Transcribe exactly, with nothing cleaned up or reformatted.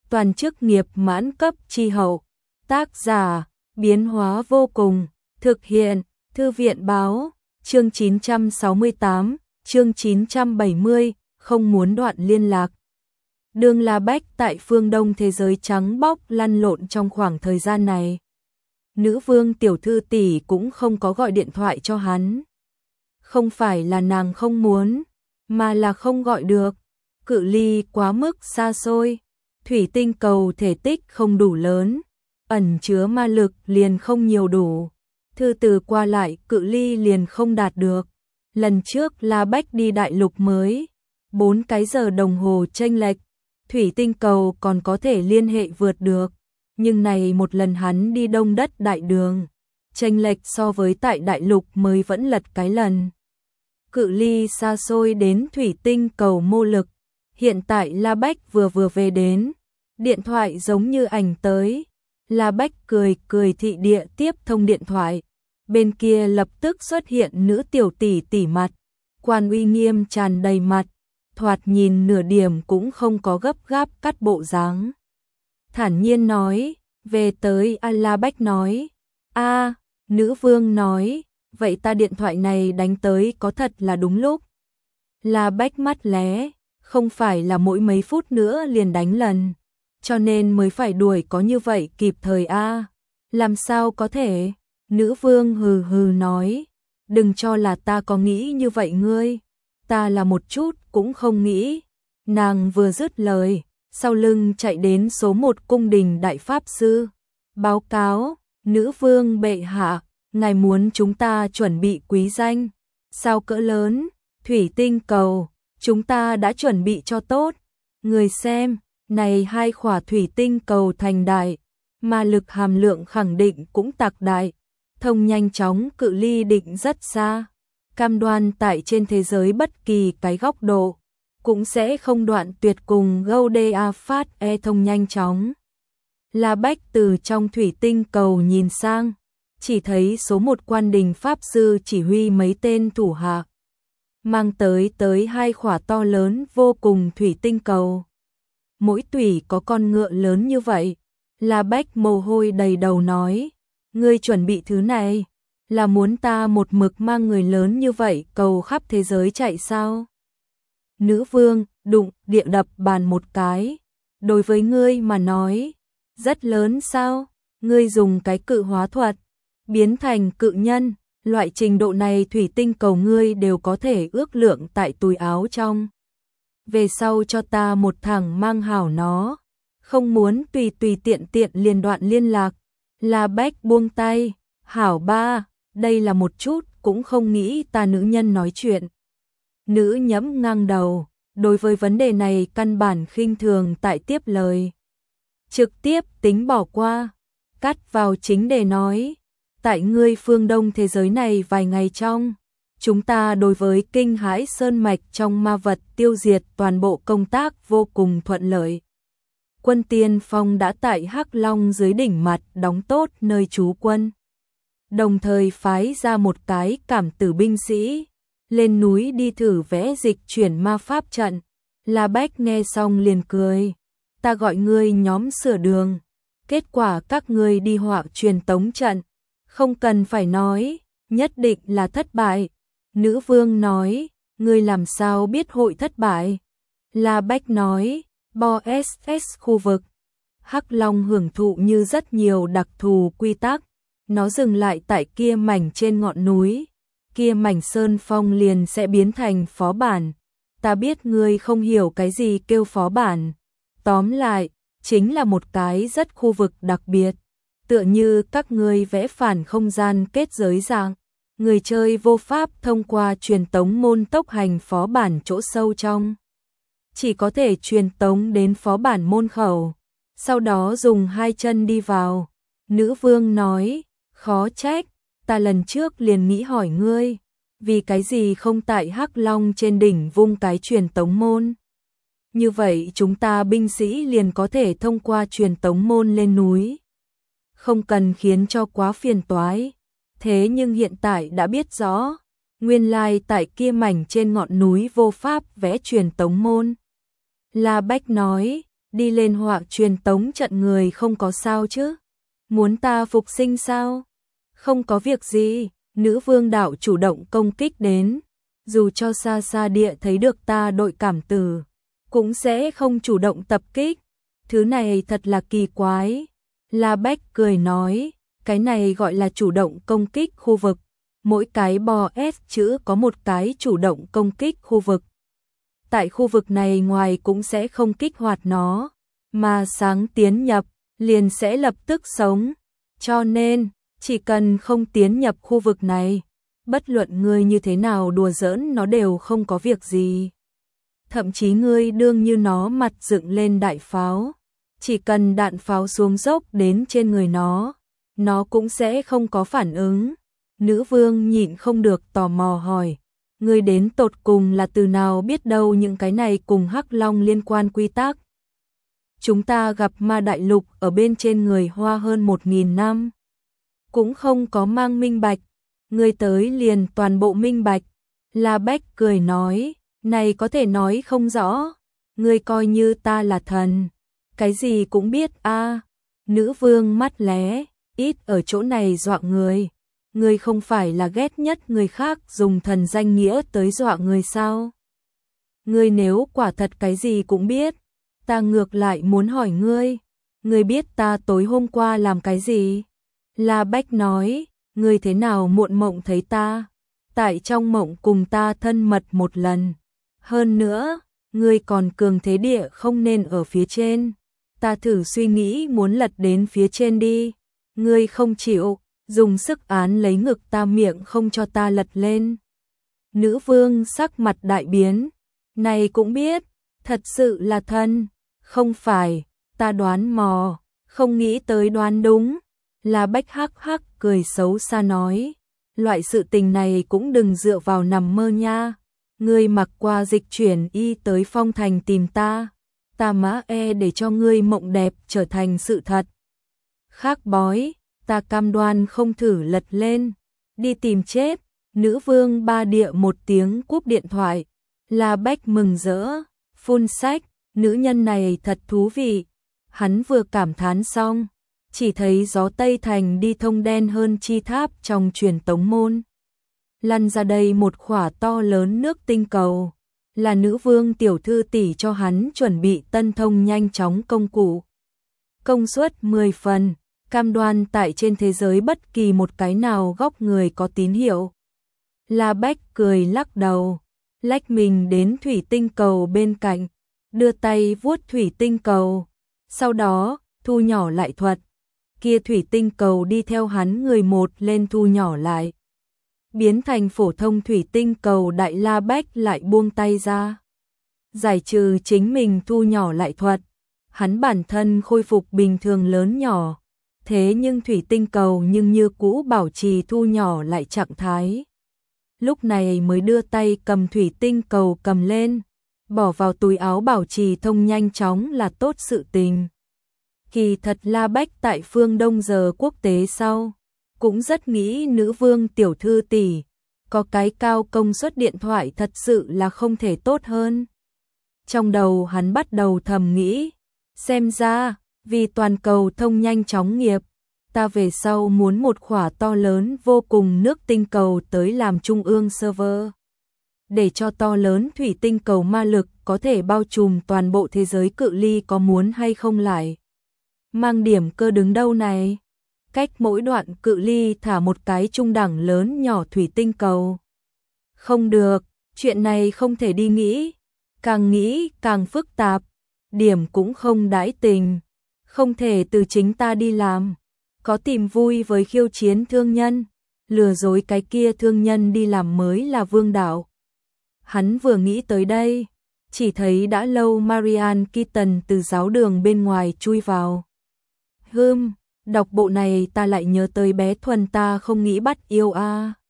toàn chức nghiệp mãn cấp chi hậu. Tác giả, biến hóa vô cùng, thực hiện, Thư viện báo, chương chín trăm sáu mươi tám, chương chín trăm bảy mươi, không muốn đoạn liên lạc. Đường La Bách tại phương Đông thế giới trắng bóc lăn lộn trong khoảng thời gian này. Nữ vương tiểu thư tỷ cũng không có gọi điện thoại cho hắn. Không phải là nàng không muốn, mà là không gọi được. Cự ly quá mức xa xôi, thủy tinh cầu thể tích không đủ lớn, ẩn chứa ma lực liền không nhiều đủ. Thư từ qua lại cự ly liền không đạt được. Lần trước La Bách đi đại lục mới, bốn cái giờ đồng hồ chênh lệch, thủy tinh cầu còn có thể liên hệ vượt được. Nhưng này một lần hắn đi đông đất đại đường, chênh lệch so với tại đại lục mới vẫn lật cái lần. Cự ly xa xôi đến thủy tinh cầu mô lực. Hiện tại La Bách vừa vừa về đến, điện thoại giống như ảnh tới. La Bách cười cười thị địa tiếp thông điện thoại. Bên kia lập tức xuất hiện nữ tiểu tỷ tỷ mặt, quan uy nghiêm tràn đầy mặt, thoạt nhìn nửa điểm cũng không có gấp gáp cắt bộ dáng. Thản nhiên nói, về tới A. La Bách nói, a, nữ vương nói, vậy ta điện thoại này đánh tới có thật là đúng lúc. La Bách mắt lé, không phải là mỗi mấy phút nữa liền đánh lần, cho nên mới phải đuổi có như vậy kịp thời a. Làm sao có thể? Nữ vương hừ hừ nói, đừng cho là ta có nghĩ như vậy ngươi, ta là một chút cũng không nghĩ. Nàng vừa dứt lời, sau lưng chạy đến số một cung đình đại pháp sư, báo cáo, nữ vương bệ hạ, ngài muốn chúng ta chuẩn bị quý danh, sao cỡ lớn, thủy tinh cầu, chúng ta đã chuẩn bị cho tốt. Người xem, này hai khỏa thủy tinh cầu thành đại, mà lực hàm lượng khẳng định cũng tạc đại, thông nhanh chóng cự ly định rất xa, cam đoan tại trên thế giới bất kỳ cái góc độ, cũng sẽ không đoạn tuyệt cùng Gaudia phát e thông nhanh chóng. La Bách từ trong thủy tinh cầu nhìn sang, chỉ thấy số một quan đình pháp sư chỉ huy mấy tên thủ hạ, mang tới tới hai khỏa to lớn vô cùng thủy tinh cầu. Mỗi tủy có con ngựa lớn như vậy. La Bách mồ hôi đầy đầu nói, ngươi chuẩn bị thứ này, là muốn ta một mực mang người lớn như vậy cầu khắp thế giới chạy sao? Nữ vương đụng địa đập bàn một cái, đối với ngươi mà nói, rất lớn sao? Ngươi dùng cái cự hóa thuật, biến thành cự nhân, loại trình độ này thủy tinh cầu ngươi đều có thể ước lượng tại túi áo trong. Về sau cho ta một thằng mang hảo nó, không muốn tùy tùy tiện tiện liền đoạn liên lạc. La Bách buông tay, hảo ba, đây là một chút cũng không nghĩ ta nữ nhân nói chuyện. Nữ nhẫm ngang đầu, đối với vấn đề này căn bản khinh thường tại tiếp lời. Trực tiếp tính bỏ qua, cắt vào chính đề nói, tại ngươi phương Đông thế giới này vài ngày trong, chúng ta đối với kinh hãi sơn mạch trong ma vật tiêu diệt toàn bộ công tác vô cùng thuận lợi. Quân tiên phong đã tại Hắc Long dưới đỉnh mặt đóng tốt nơi trú quân, đồng thời phái ra một cái cảm tử binh sĩ lên núi đi thử vẽ dịch chuyển ma pháp trận. La Bách nghe xong liền cười, ta gọi ngươi nhóm sửa đường, kết quả các ngươi đi họa truyền tống trận, không cần phải nói, nhất định là thất bại. Nữ vương nói, ngươi làm sao biết hội thất bại? La Bách nói, Bo ét ét khu vực, Hắc Long hưởng thụ như rất nhiều đặc thù quy tắc, nó dừng lại tại kia mảnh trên ngọn núi, kia mảnh sơn phong liền sẽ biến thành phó bản. Ta biết ngươi không hiểu cái gì kêu phó bản, tóm lại, chính là một cái rất khu vực đặc biệt, tựa như các ngươi vẽ phản không gian kết giới dạng. Người chơi vô pháp thông qua truyền tống môn tốc hành phó bản chỗ sâu trong, chỉ có thể truyền tống đến phó bản môn khẩu, sau đó dùng hai chân đi vào. Nữ vương nói, khó trách, ta lần trước liền nghĩ hỏi ngươi, vì cái gì không tại Hắc Long trên đỉnh vung cái truyền tống môn. Như vậy chúng ta binh sĩ liền có thể thông qua truyền tống môn lên núi, không cần khiến cho quá phiền toái. Thế nhưng hiện tại đã biết rõ, nguyên lai tại kia mảnh trên ngọn núi vô pháp vẽ truyền tống môn. La Bách nói, đi lên họa truyền tống trận người không có sao chứ? Muốn ta phục sinh sao? Không có việc gì, nữ vương đạo chủ động công kích đến, dù cho xa xa địa thấy được ta đội cảm tử, cũng sẽ không chủ động tập kích. Thứ này thật là kỳ quái. La Bách cười nói, cái này gọi là chủ động công kích khu vực. Mỗi cái bò S chữ có một cái chủ động công kích khu vực. Tại khu vực này ngoài cũng sẽ không kích hoạt nó, mà sáng tiến nhập, liền sẽ lập tức sống. Cho nên, chỉ cần không tiến nhập khu vực này, bất luận ngươi như thế nào đùa giỡn nó đều không có việc gì. Thậm chí ngươi đương như nó mặt dựng lên đại pháo, chỉ cần đạn pháo xuống dốc đến trên người nó, nó cũng sẽ không có phản ứng. Nữ vương nhịn không được tò mò hỏi, ngươi đến tột cùng là từ nào biết đâu những cái này cùng Hắc Long liên quan quy tắc? Chúng ta gặp ma đại lục ở bên trên người Hoa hơn một nghìn năm, cũng không có mang minh bạch, ngươi tới liền toàn bộ minh bạch. La Bách cười nói, này có thể nói không rõ, ngươi coi như ta là thần, cái gì cũng biết a. À. Nữ vương mắt lé, ít ở chỗ này dọa người, ngươi không phải là ghét nhất người khác dùng thần danh nghĩa tới dọa người sao? Ngươi nếu quả thật cái gì cũng biết, ta ngược lại muốn hỏi ngươi, ngươi biết ta tối hôm qua làm cái gì? La Bách nói, ngươi thế nào muộn mộng thấy ta, tại trong mộng cùng ta thân mật một lần. Hơn nữa, ngươi còn cường thế địa không nên ở phía trên. Ta thử suy nghĩ muốn lật đến phía trên đi. Ngươi không chịu, dùng sức án lấy ngực ta miệng không cho ta lật lên. Nữ vương sắc mặt đại biến. Này cũng biết, thật sự là thân. Không phải, ta đoán mò, không nghĩ tới đoán đúng. La Bách hắc hắc cười xấu xa nói, loại sự tình này cũng đừng dựa vào nằm mơ nha. Ngươi mặc qua dịch chuyển y tới Phong Thành tìm ta, ta mã e để cho ngươi mộng đẹp trở thành sự thật. Khác bói, ta cam đoan không thử lật lên, đi tìm chết. Nữ vương ba địa một tiếng cúp điện thoại. La Bách mừng rỡ, phun sách, nữ nhân này thật thú vị. Hắn vừa cảm thán xong, chỉ thấy gió Tây Thành đi thông đen hơn chi tháp trong truyền tống môn. Lăn ra đây một khỏa to lớn nước tinh cầu, là nữ vương tiểu thư tỷ cho hắn chuẩn bị tân thông nhanh chóng công cụ. Công suất mười phần, cam đoan tại trên thế giới bất kỳ một cái nào góc người có tín hiệu. La Bách cười lắc đầu, lách mình đến thủy tinh cầu bên cạnh, đưa tay vuốt thủy tinh cầu, sau đó thu nhỏ lại thuật. Kia thủy tinh cầu đi theo hắn người một lên thu nhỏ lại, biến thành phổ thông thủy tinh cầu. Đại La Bách lại buông tay ra, giải trừ chính mình thu nhỏ lại thuật, hắn bản thân khôi phục bình thường lớn nhỏ, thế nhưng thủy tinh cầu nhưng như cũ bảo trì thu nhỏ lại trạng thái. Lúc này mới đưa tay cầm thủy tinh cầu cầm lên, bỏ vào túi áo bảo trì thông nhanh chóng là tốt sự tình. Kỳ thật La Bách tại phương Đông giờ quốc tế sau, cũng rất nghĩ nữ vương tiểu thư tỷ, có cái cao công suất điện thoại thật sự là không thể tốt hơn. Trong đầu hắn bắt đầu thầm nghĩ, xem ra, vì toàn cầu thông nhanh chóng nghiệp, ta về sau muốn một khỏa to lớn vô cùng nước tinh cầu tới làm trung ương server. Để cho to lớn thủy tinh cầu ma lực có thể bao trùm toàn bộ thế giới cự ly có muốn hay không lại. Mang điểm cơ đứng đâu này? Cách mỗi đoạn cự ly thả một cái trung đẳng lớn nhỏ thủy tinh cầu. Không được, chuyện này không thể đi nghĩ. Càng nghĩ càng phức tạp. Điểm cũng không đãi tình. Không thể từ chính ta đi làm. Có tìm vui với khiêu chiến thương nhân. Lừa dối cái kia thương nhân đi làm mới là vương đạo. Hắn vừa nghĩ tới đây, chỉ thấy đã lâu Marian Keaton từ giáo đường bên ngoài chui vào. Hừm, đọc bộ này ta lại nhớ tới bé Thuần ta không nghĩ bắt yêu a. À.